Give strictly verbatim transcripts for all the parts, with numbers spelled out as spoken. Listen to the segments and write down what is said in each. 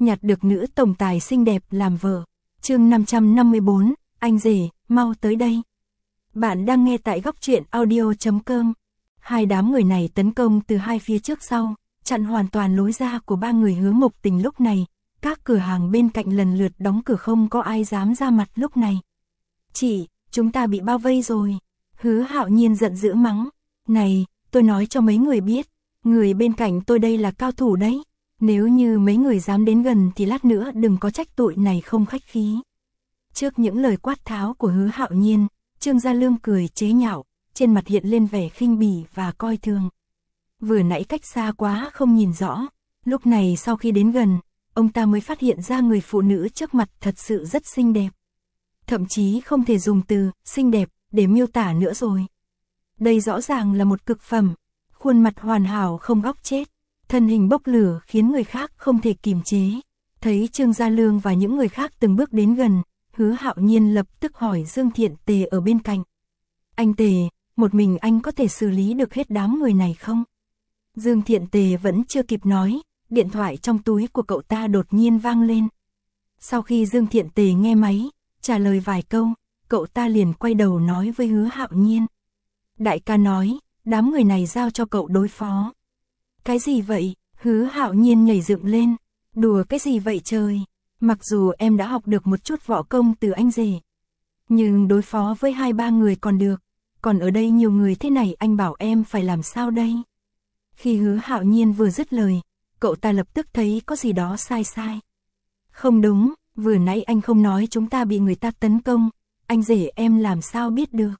nhặt được nữ tổng tài xinh đẹp làm vợ. Chương năm trăm năm mươi bốn, anh rể, mau tới đây. Bạn đang nghe tại góc truyện audio chấm com. Hai đám người này tấn công từ hai phía trước sau, chặn hoàn toàn lối ra của ba người Hứa Mộc Tình lúc này. Các cửa hàng bên cạnh lần lượt đóng cửa, không có ai dám ra mặt lúc này. Chị, chúng ta bị bao vây rồi. Hứa Hạo Nhiên giận dữ mắng. Này, tôi nói cho mấy người biết, người bên cạnh tôi đây là cao thủ đấy. Nếu như mấy người dám đến gần thì lát nữa đừng có trách tụi này không khách khí. Trước những lời quát tháo của Hứa Hạo Nhiên, Trương Gia Lương cười chế nhạo, trên mặt hiện lên vẻ khinh bỉ và coi thường. Vừa nãy cách xa quá không nhìn rõ, lúc này sau khi đến gần, ông ta mới phát hiện ra người phụ nữ trước mặt thật sự rất xinh đẹp. Thậm chí không thể dùng từ xinh đẹp để miêu tả nữa rồi. Đây rõ ràng là một cực phẩm, khuôn mặt hoàn hảo không góc chết, thân hình bốc lửa khiến người khác không thể kìm chế. Thấy Trương Gia Lương và những người khác từng bước đến gần, Hứa Hạo Nhiên lập tức hỏi Dương Thiện Tề ở bên cạnh. Anh Tề, một mình anh có thể xử lý được hết đám người này không? Dương Thiện Tề vẫn chưa kịp nói, điện thoại trong túi của cậu ta đột nhiên vang lên. Sau khi Dương Thiện Tề nghe máy, trả lời vài câu, cậu ta liền quay đầu nói với Hứa Hạo Nhiên. Đại ca nói, đám người này giao cho cậu đối phó. Cái gì vậy? Hứa Hạo Nhiên nhảy dựng lên. Đùa cái gì vậy trời? Mặc dù em đã học được một chút võ công từ anh rể, nhưng đối phó với hai ba người còn được, còn ở đây nhiều người thế này anh bảo em phải làm sao đây? Khi Hứa Hạo Nhiên vừa dứt lời, cậu ta lập tức thấy có gì đó sai sai. Không đúng, vừa nãy anh không nói chúng ta bị người ta tấn công, anh rể em làm sao biết được?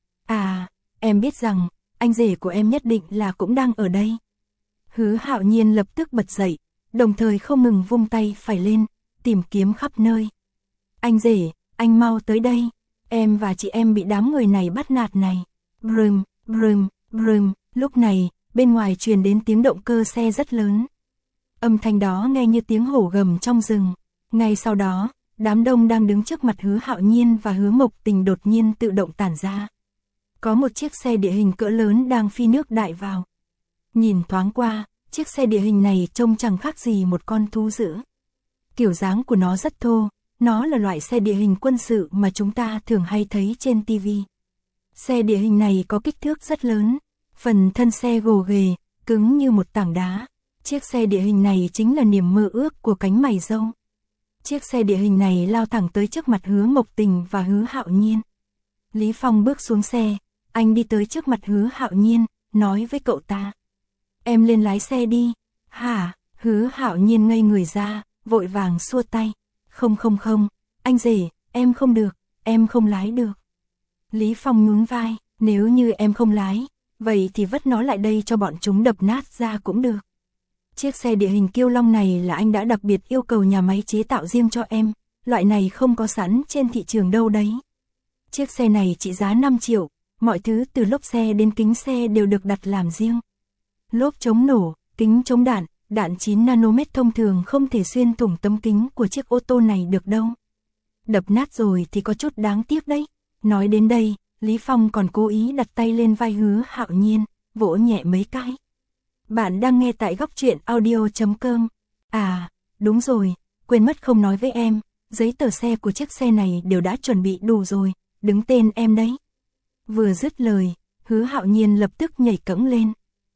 À, em biết rằng, anh rể của em nhất định là cũng đang ở đây. Hứa Hạo Nhiên lập tức bật dậy, đồng thời không ngừng vung tay phải lên, tìm kiếm khắp nơi. Anh rể, anh mau tới đây, em và chị em bị đám người này bắt nạt này. Brum, brum, brum, lúc này, bên ngoài truyền đến tiếng động cơ xe rất lớn. Âm thanh đó nghe như tiếng hổ gầm trong rừng. Ngay sau đó, đám đông đang đứng trước mặt Hứa Hạo Nhiên và Hứa Mộc Tình đột nhiên tự động tản ra. Có một chiếc xe địa hình cỡ lớn đang phi nước đại vào. Nhìn thoáng qua, chiếc xe địa hình này trông chẳng khác gì một con thú dữ. Kiểu dáng của nó rất thô, nó là loại xe địa hình quân sự mà chúng ta thường hay thấy trên ti vi. Xe địa hình này có kích thước rất lớn, phần thân xe gồ ghề, cứng như một tảng đá. Chiếc xe địa hình này chính là niềm mơ ước của cánh mày râu. Chiếc xe địa hình này lao thẳng tới trước mặt Hứa Mộc Tình và Hứa Hạo Nhiên. Lý Phong bước xuống xe, anh đi tới trước mặt Hứa Hạo Nhiên, nói với cậu ta. Em lên lái xe đi. Hả? Hứa Hạo Nhiên ngây người ra, vội vàng xua tay. Không không không, anh rể, em không được, em không lái được. Lý Phong nhún vai, nếu như em không lái, vậy thì vất nó lại đây cho bọn chúng đập nát ra cũng được. Chiếc xe địa hình Kiêu Long này là anh đã đặc biệt yêu cầu nhà máy chế tạo riêng cho em, loại này không có sẵn trên thị trường đâu đấy. Chiếc xe này trị giá năm triệu, mọi thứ từ lốp xe đến kính xe đều được đặt làm riêng. Lốp chống nổ, kính chống đạn, đạn chín nanomet thông thường không thể xuyên thủng tấm kính của chiếc ô tô này được đâu. Đập nát rồi thì có chút đáng tiếc đấy. Nói đến đây, Lý Phong còn cố ý đặt tay lên vai Hứa Hạo Nhiên, vỗ nhẹ mấy cái. Bạn đang nghe tại góc truyện audio chấm com. À, đúng rồi, quên mất không nói với em, giấy tờ xe của chiếc xe này đều đã chuẩn bị đủ rồi, đứng tên em đấy. Vừa dứt lời, Hứa Hạo Nhiên lập tức nhảy cẫng lên.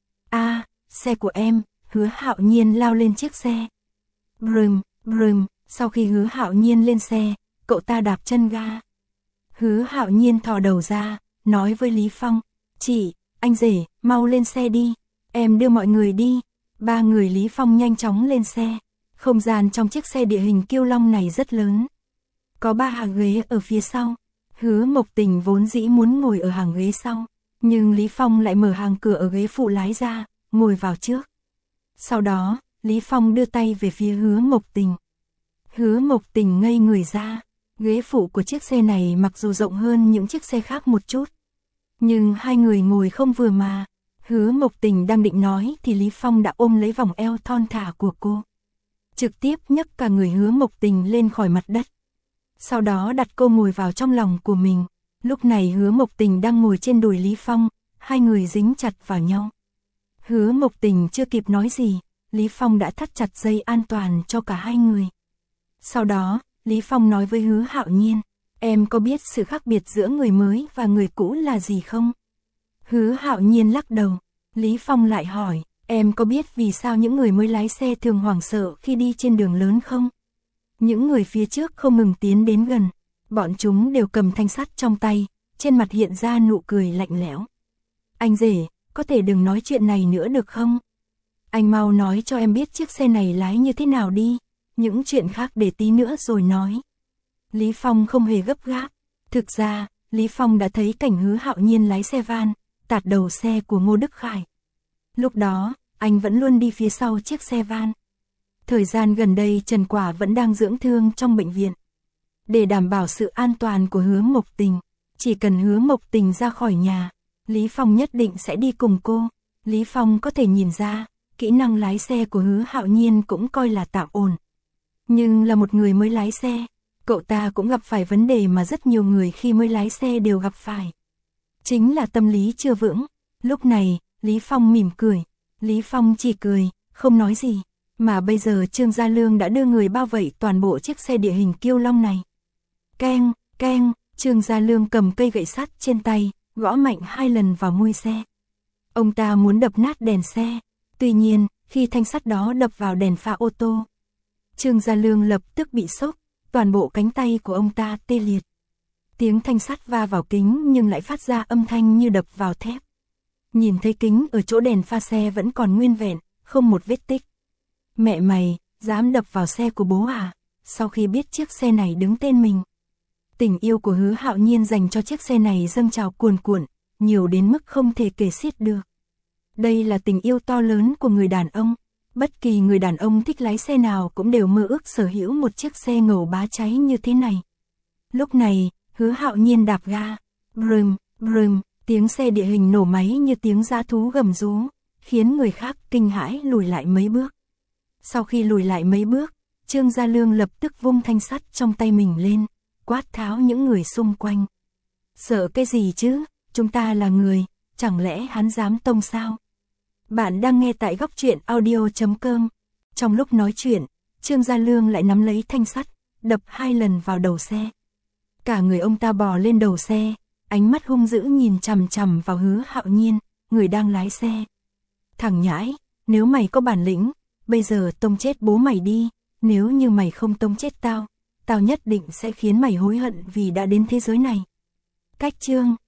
À, xe của em. Hứa Hạo Nhiên lao lên chiếc xe. Brum, brum, sau khi Hứa Hạo Nhiên lên xe, cậu ta đạp chân ga. Hứa Hạo Nhiên thò đầu ra, nói với Lý Phong. Chị, anh rể, mau lên xe đi, em đưa mọi người đi. Ba người Lý Phong nhanh chóng lên xe. Không gian trong chiếc xe địa hình Kiêu Long này rất lớn. Có ba hàng ghế ở phía sau. Hứa Mộc Tình vốn dĩ muốn ngồi ở hàng ghế sau, nhưng Lý Phong lại mở hàng cửa ở ghế phụ lái ra, ngồi vào trước. Sau đó, Lý Phong đưa tay về phía Hứa Mộc Tình. Hứa Mộc Tình ngây người ra, ghế phụ của chiếc xe này mặc dù rộng hơn những chiếc xe khác một chút, nhưng hai người ngồi không vừa mà. Hứa Mộc Tình đang định nói thì Lý Phong đã ôm lấy vòng eo thon thả của cô, trực tiếp nhấc cả người Hứa Mộc Tình lên khỏi mặt đất. Sau đó đặt cô ngồi vào trong lòng của mình. Lúc này Hứa Mộc Tình đang ngồi trên đùi Lý Phong, hai người dính chặt vào nhau. Hứa Mộc Tình chưa kịp nói gì, Lý Phong đã thắt chặt dây an toàn cho cả hai người. Sau đó, Lý Phong nói với Hứa Hạo Nhiên, em có biết sự khác biệt giữa người mới và người cũ là gì không? Hứa Hạo Nhiên lắc đầu. Lý Phong lại hỏi, em có biết vì sao những người mới lái xe thường hoảng sợ khi đi trên đường lớn không? Những người phía trước không ngừng tiến đến gần, bọn chúng đều cầm thanh sắt trong tay, trên mặt hiện ra nụ cười lạnh lẽo. Anh rể, có thể đừng nói chuyện này nữa được không? Anh mau nói cho em biết chiếc xe này lái như thế nào đi, những chuyện khác để tí nữa rồi nói. Lý Phong không hề gấp gáp. Thực ra, Lý Phong đã thấy cảnh Hứa Hạo Nhiên lái xe van, tạt đầu xe của Ngô Đức Khải. Lúc đó, anh vẫn luôn đi phía sau chiếc xe van. Thời gian gần đây Trần Quả vẫn đang dưỡng thương trong bệnh viện. Để đảm bảo sự an toàn của Hứa Mộc Tình, chỉ cần Hứa Mộc Tình ra khỏi nhà, Lý Phong nhất định sẽ đi cùng cô. Lý Phong có thể nhìn ra, kỹ năng lái xe của Hứa Hạo Nhiên cũng coi là tạm ổn. Nhưng là một người mới lái xe, cậu ta cũng gặp phải vấn đề mà rất nhiều người khi mới lái xe đều gặp phải. Chính là tâm lý chưa vững. Lúc này, Lý Phong mỉm cười. Lý Phong chỉ cười, không nói gì. Mà bây giờ Trương Gia Lương đã đưa người bao vây toàn bộ chiếc xe địa hình Kiêu Long này. Keng, keng, Trương Gia Lương cầm cây gậy sắt trên tay, gõ mạnh hai lần vào mui xe. Ông ta muốn đập nát đèn xe. Tuy nhiên, khi thanh sắt đó đập vào đèn pha ô tô, Trương Gia Lương lập tức bị sốc, toàn bộ cánh tay của ông ta tê liệt. Tiếng thanh sắt va vào kính nhưng lại phát ra âm thanh như đập vào thép. Nhìn thấy kính ở chỗ đèn pha xe vẫn còn nguyên vẹn, không một vết tích. Mẹ mày, dám đập vào xe của bố à? Sau khi biết chiếc xe này đứng tên mình, tình yêu của Hứa Hạo Nhiên dành cho chiếc xe này dâng trào cuồn cuộn, nhiều đến mức không thể kể xiết được. Đây là tình yêu to lớn của người đàn ông. Bất kỳ người đàn ông thích lái xe nào cũng đều mơ ước sở hữu một chiếc xe ngầu bá cháy như thế này. Lúc này, Hứa Hạo Nhiên đạp ga, brum, brum, tiếng xe địa hình nổ máy như tiếng dã thú gầm rú, khiến người khác kinh hãi lùi lại mấy bước. Sau khi lùi lại mấy bước, Trương Gia Lương lập tức vung thanh sắt trong tay mình lên, quát tháo những người xung quanh. Sợ cái gì chứ, chúng ta là người, chẳng lẽ hắn dám tông sao? Bạn đang nghe tại góc truyện audio chấm com. Trong lúc nói chuyện, Trương Gia Lương lại nắm lấy thanh sắt, đập hai lần vào đầu xe. Cả người ông ta bò lên đầu xe, ánh mắt hung dữ nhìn chằm chằm vào Hứa Hạo Nhiên, người đang lái xe. Thằng nhãi, nếu mày có bản lĩnh, bây giờ tông chết bố mày đi, nếu như mày không tông chết tao, tao nhất định sẽ khiến mày hối hận vì đã đến thế giới này. Cách chương